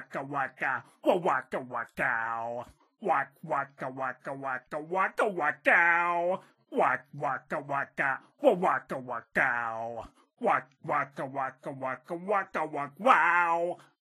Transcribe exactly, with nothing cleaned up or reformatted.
waka waka, wa waka waka, wak waka waka waka waka waka, wak waka waka, wa waka waka, wak waka waka waka waka wak wow.